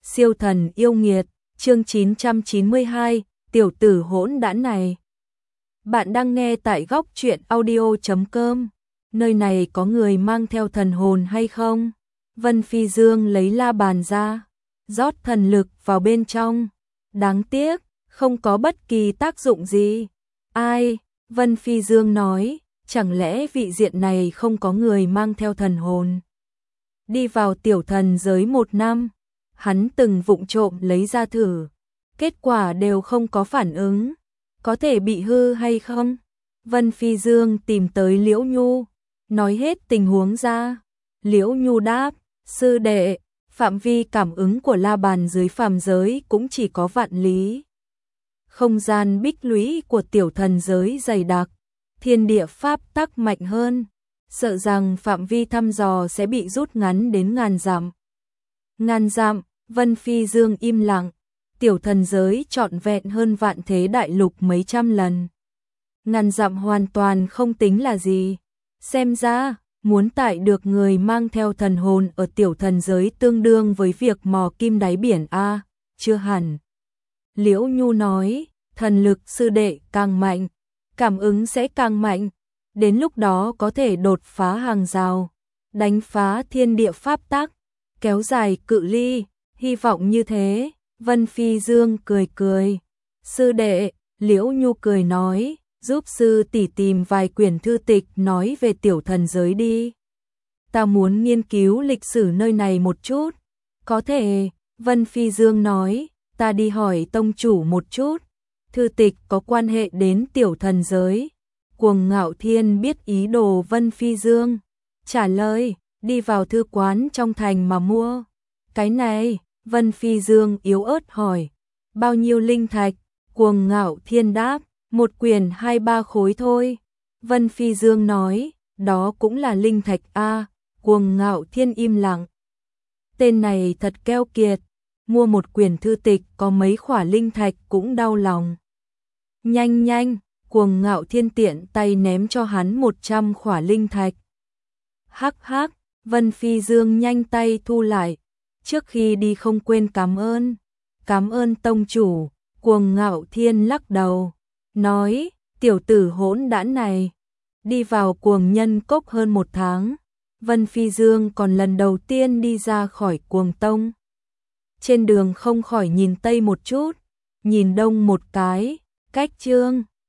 Siêu thần yêu nghiệt, chương 992, tiểu tử hỗn đản này. Bạn đang nghe tại góc truyện audio.com. Nơi này có người mang theo thần hồn hay không? Vân Phi Dương lấy la bàn ra, rót thần lực vào bên trong. Đáng tiếc, không có bất kỳ tác dụng gì. Ai? Vân Phi Dương nói, chẳng lẽ vị diện này không có người mang theo thần hồn? Đi vào tiểu thần giới 1 năm, hắn từng vụng trộm lấy ra thử, kết quả đều không có phản ứng, có thể bị hư hay không? Vân Phi Dương tìm tới Liễu Nhu, nói hết tình huống ra. Liễu Nhu đáp, sư đệ, phạm vi cảm ứng của la bàn dưới phàm giới cũng chỉ có vạn lý. Không gian bích lũy của tiểu thần giới dày đặc, thiên địa pháp tắc mạnh hơn, sợ rằng phạm vi thăm dò sẽ bị rút ngắn đến ngàn dặm. Ngàn dặm, Vân Phi Dương im lặng, tiểu thần giới trọn vẹn hơn vạn thế đại lục mấy trăm lần. Ngàn dặm hoàn toàn không tính là gì. Xem ra, muốn tại được người mang theo thần hồn ở tiểu thần giới tương đương với việc mò kim đáy biển a, chưa hẳn. Liễu Nhu nói, thần lực sư đệ càng mạnh, cảm ứng sẽ càng mạnh, đến lúc đó có thể đột phá hàng rào, đánh phá thiên địa pháp tắc, kéo dài cự ly, hy vọng như thế. Vân Phi Dương cười cười, sư đệ. Liễu Nhu cười nói, giúp sư tỷ tìm vài quyển thư tịch nói về tiểu thần giới đi. Ta muốn nghiên cứu lịch sử nơi này một chút. Có thể, Vân Phi Dương nói, ta đi hỏi tông chủ một chút. Thư tịch có quan hệ đến tiểu thần giới. Cuồng Ngạo Thiên biết ý đồ Vân Phi Dương, trả lời, đi vào thư quán trong thành mà mua. Cái này, Vân Phi Dương yếu ớt hỏi, bao nhiêu linh thạch? Cuồng Ngạo Thiên đáp, một quyển 2-3 khối thôi. Vân Phi Dương nói, đó cũng là linh thạch a. Cuồng Ngạo Thiên im lặng. Tên này thật keo kiệt, mua một quyển thư tịch có mấy khỏa linh thạch cũng đau lòng. Nhanh nhanh, Cuồng Ngạo Thiên tiện tay ném cho hắn 100 khỏa linh thạch. Hắc hắc, Vân Phi Dương nhanh tay thu lại, trước khi đi không quên cảm ơn. Cảm ơn tông chủ. Cuồng Ngạo Thiên lắc đầu, nói, tiểu tử hỗn đản này. Đi vào Cuồng Nhân Cốc hơn 1 tháng, Vân Phi Dương còn lần đầu tiên đi ra khỏi Cuồng Tông. Trên đường không khỏi nhìn tây một chút, nhìn đông một cái, cách chương